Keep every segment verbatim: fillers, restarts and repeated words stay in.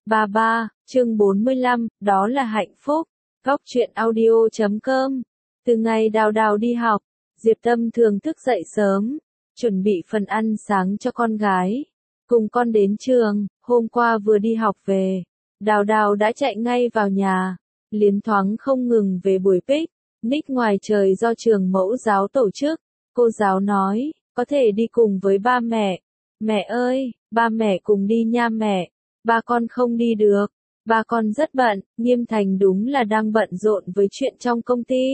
ba ba, chương bốn mươi lăm, đó là hạnh phúc. Góc truyện audio chấm com. Từ ngày Đào Đào đi học, Diệp Tâm thường thức dậy sớm, chuẩn bị phần ăn sáng cho con gái. Cùng con đến trường, hôm qua vừa đi học về, Đào Đào đã chạy ngay vào nhà, liến thoáng không ngừng về buổi picnic ngoài trời do trường mẫu giáo tổ chức. Cô giáo nói, có thể đi cùng với ba mẹ. Mẹ ơi, ba mẹ cùng đi nha mẹ. Ba con không đi được, ba con rất bận. Nghiêm Thành đúng là đang bận rộn với chuyện trong công ty.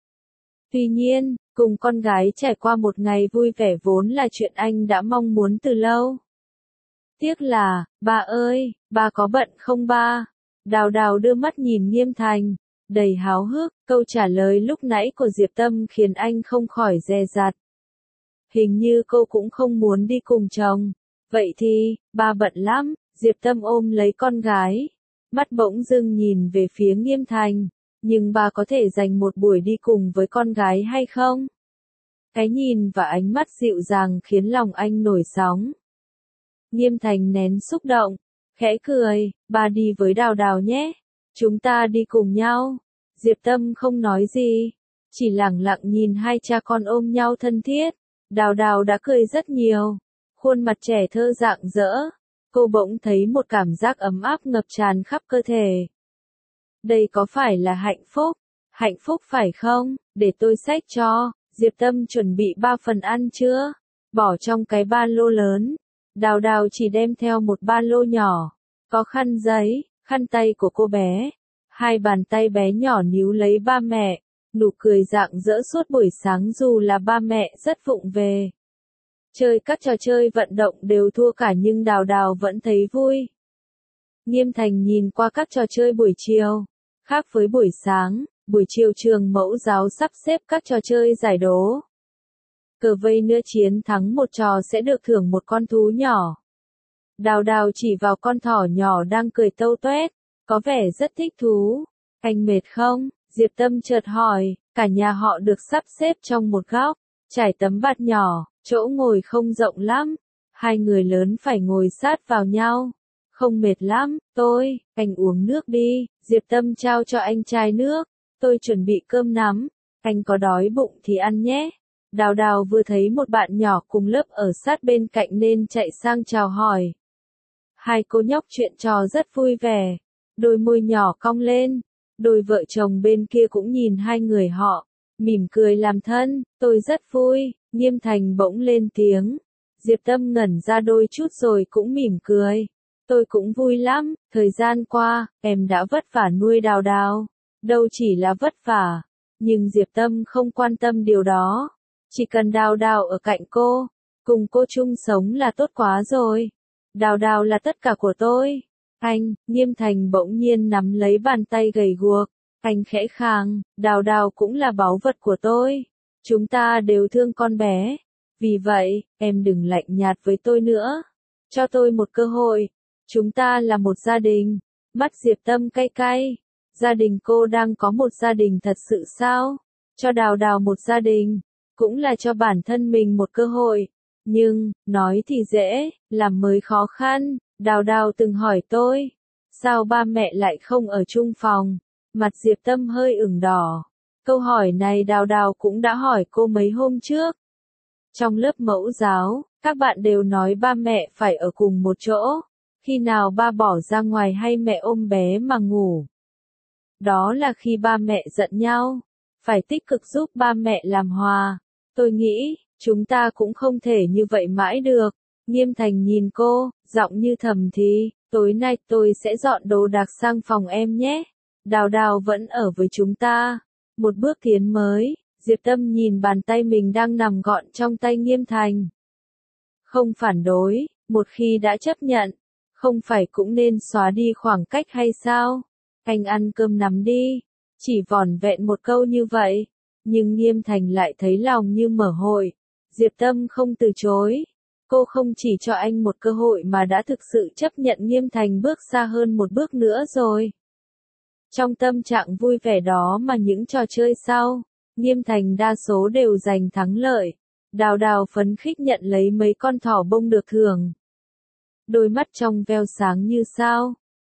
Tuy nhiên, cùng con gái trải qua một ngày vui vẻ vốn là chuyện anh đã mong muốn từ lâu. Tiếc là, ba ơi, ba có bận không ba? Đào Đào đưa mắt nhìn Nghiêm Thành, đầy háo hức. Câu trả lời lúc nãy của Diệp Tâm khiến anh không khỏi dè dặt. Hình như cô cũng không muốn đi cùng chồng. Vậy thì, ba bận lắm. Diệp Tâm ôm lấy con gái, mắt bỗng dưng nhìn về phía Nghiêm Thành. Nhưng ba có thể dành một buổi đi cùng với con gái hay không? Cái nhìn và ánh mắt dịu dàng khiến lòng anh nổi sóng. Nghiêm Thành nén xúc động, khẽ cười, ba đi với Đào Đào nhé. Chúng ta đi cùng nhau. Diệp Tâm không nói gì, chỉ lặng lặng nhìn hai cha con ôm nhau thân thiết. Đào Đào đã cười rất nhiều, khuôn mặt trẻ thơ rạng rỡ. Cô bỗng thấy một cảm giác ấm áp ngập tràn khắp cơ thể. Đây có phải là hạnh phúc? Hạnh phúc phải không? Để tôi xách cho. Diệp Tâm chuẩn bị ba phần ăn chưa? Bỏ trong cái ba lô lớn. Đào Đào chỉ đem theo một ba lô nhỏ. Có khăn giấy, khăn tay của cô bé. Hai bàn tay bé nhỏ níu lấy ba mẹ. Nụ cười rạng rỡ suốt buổi sáng dù là ba mẹ rất vụng về. Chơi các trò chơi vận động đều thua cả nhưng Đào Đào vẫn thấy vui. Nghiêm Thành nhìn qua các trò chơi buổi chiều. Khác với buổi sáng, buổi chiều trường mẫu giáo sắp xếp các trò chơi giải đố. Cờ vây nữa chiến thắng một trò sẽ được thưởng một con thú nhỏ. Đào Đào chỉ vào con thỏ nhỏ đang cười tâu tuét, có vẻ rất thích thú. Anh mệt không? Diệp Tâm chợt hỏi. Cả nhà họ được sắp xếp trong một góc, trải tấm bạt nhỏ, chỗ ngồi không rộng lắm. Hai người lớn phải ngồi sát vào nhau. Không mệt lắm, tôi, anh uống nước đi. Diệp Tâm trao cho anh chai nước. Tôi chuẩn bị cơm nắm, anh có đói bụng thì ăn nhé. Đào Đào vừa thấy một bạn nhỏ cùng lớp ở sát bên cạnh nên chạy sang chào hỏi. Hai cô nhóc chuyện trò rất vui vẻ, đôi môi nhỏ cong lên. Đôi vợ chồng bên kia cũng nhìn hai người họ, mỉm cười làm thân. Tôi rất vui. Nghiêm Thành bỗng lên tiếng. Diệp Tâm ngẩn ra đôi chút rồi cũng mỉm cười. Tôi cũng vui lắm, thời gian qua, em đã vất vả nuôi Đào Đào. Đâu chỉ là vất vả, nhưng Diệp Tâm không quan tâm điều đó. Chỉ cần Đào Đào ở cạnh cô, cùng cô chung sống là tốt quá rồi. Đào Đào là tất cả của tôi. Anh, Nghiêm Thành bỗng nhiên nắm lấy bàn tay gầy guộc. Anh khẽ khàng, Đào Đào cũng là báu vật của tôi. Chúng ta đều thương con bé. Vì vậy, em đừng lạnh nhạt với tôi nữa. Cho tôi một cơ hội. Chúng ta là một gia đình. Mắt Diệp Tâm cay cay. Gia đình cô đang có một gia đình thật sự sao? Cho Đào Đào một gia đình, cũng là cho bản thân mình một cơ hội. Nhưng, nói thì dễ, làm mới khó khăn. Đào Đào từng hỏi tôi, sao ba mẹ lại không ở chung phòng? Mặt Diệp Tâm hơi ửng đỏ. Câu hỏi này Đào Đào cũng đã hỏi cô mấy hôm trước. Trong lớp mẫu giáo, các bạn đều nói ba mẹ phải ở cùng một chỗ. Khi nào ba bỏ ra ngoài hay mẹ ôm bé mà ngủ. Đó là khi ba mẹ giận nhau. Phải tích cực giúp ba mẹ làm hòa. Tôi nghĩ, chúng ta cũng không thể như vậy mãi được. Nghiêm Thành nhìn cô, giọng như thầm thì, tối nay tôi sẽ dọn đồ đạc sang phòng em nhé. Đào Đào vẫn ở với chúng ta. Một bước tiến mới. Diệp Tâm nhìn bàn tay mình đang nằm gọn trong tay Nghiêm Thành. Không phản đối, một khi đã chấp nhận, không phải cũng nên xóa đi khoảng cách hay sao? Anh ăn cơm nắm đi. Chỉ vỏn vẹn một câu như vậy. Nhưng Nghiêm Thành lại thấy lòng như mở hội. Diệp Tâm không từ chối. Cô không chỉ cho anh một cơ hội mà đã thực sự chấp nhận Nghiêm Thành bước xa hơn một bước nữa rồi. Trong tâm trạng vui vẻ đó mà những trò chơi sau, Nghiêm Thành đa số đều giành thắng lợi. Đào Đào phấn khích nhận lấy mấy con thỏ bông được thưởng. Đôi mắt trong veo sáng như sao.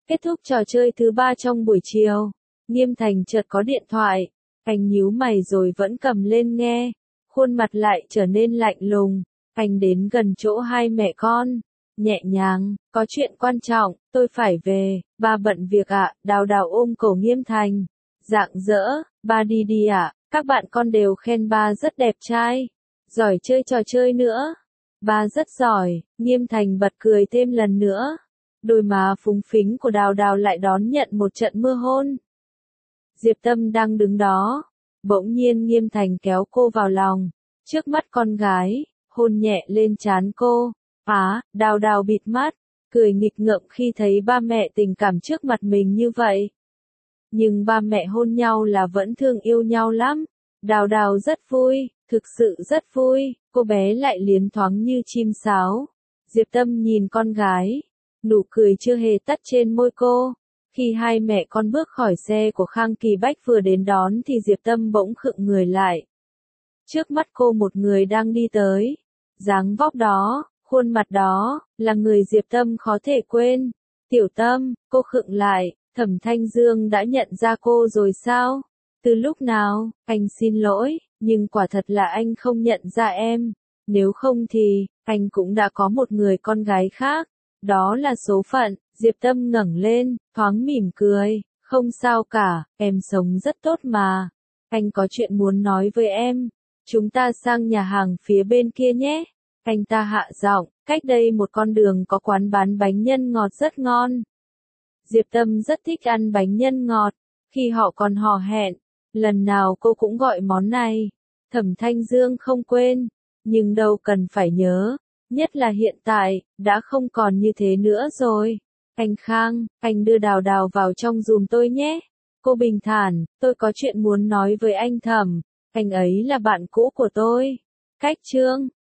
Kết thúc trò chơi thứ ba trong buổi chiều, Nghiêm Thành chợt có điện thoại, anh nhíu mày rồi vẫn cầm lên nghe, khuôn mặt lại trở nên lạnh lùng, anh đến gần chỗ hai mẹ con, nhẹ nhàng, có chuyện quan trọng, tôi phải về, ba bận việc ạ, Đào Đào ôm cổ Nghiêm Thành, rạng rỡ, ba đi đi ạ, các bạn con đều khen ba rất đẹp trai, giỏi chơi trò chơi nữa, ba rất giỏi, Nghiêm Thành bật cười thêm lần nữa. Đôi má phúng phính của Đào Đào lại đón nhận một trận mưa hôn. Diệp Tâm đang đứng đó, bỗng nhiên Nghiêm Thành kéo cô vào lòng, trước mắt con gái, hôn nhẹ lên trán cô. Á, Đào Đào bịt mắt, cười nghịch ngợm khi thấy ba mẹ tình cảm trước mặt mình như vậy. Nhưng ba mẹ hôn nhau là vẫn thương yêu nhau lắm. Đào Đào rất vui, thực sự rất vui, cô bé lại liến thoáng như chim sáo. Diệp Tâm nhìn con gái, nụ cười chưa hề tắt trên môi cô. Khi hai mẹ con bước khỏi xe của Khang Kỳ Bách vừa đến đón thì Diệp Tâm bỗng khựng người lại. Trước mắt cô một người đang đi tới. Dáng vóc đó, khuôn mặt đó, là người Diệp Tâm khó thể quên. Tiểu Tâm, cô khựng lại, Thẩm Thanh Dương đã nhận ra cô rồi sao? Từ lúc nào? Anh xin lỗi, nhưng quả thật là anh không nhận ra em. Nếu không thì, anh cũng đã có một người con gái khác. Đó là số phận. Diệp Tâm ngẩng lên, thoáng mỉm cười. Không sao cả, em sống rất tốt mà. Anh có chuyện muốn nói với em. Chúng ta sang nhà hàng phía bên kia nhé. Anh ta hạ giọng, cách đây một con đường có quán bán bánh nhân ngọt rất ngon. Diệp Tâm rất thích ăn bánh nhân ngọt. Khi họ còn hò hẹn, lần nào cô cũng gọi món này. Thẩm Thanh Dương không quên, nhưng đâu cần phải nhớ. Nhất là hiện tại, đã không còn như thế nữa rồi. Anh Khang, anh đưa Đào Đào vào trong giùm tôi nhé. Cô bình thản, tôi có chuyện muốn nói với anh Thẩm. Anh ấy là bạn cũ của tôi. Cách chương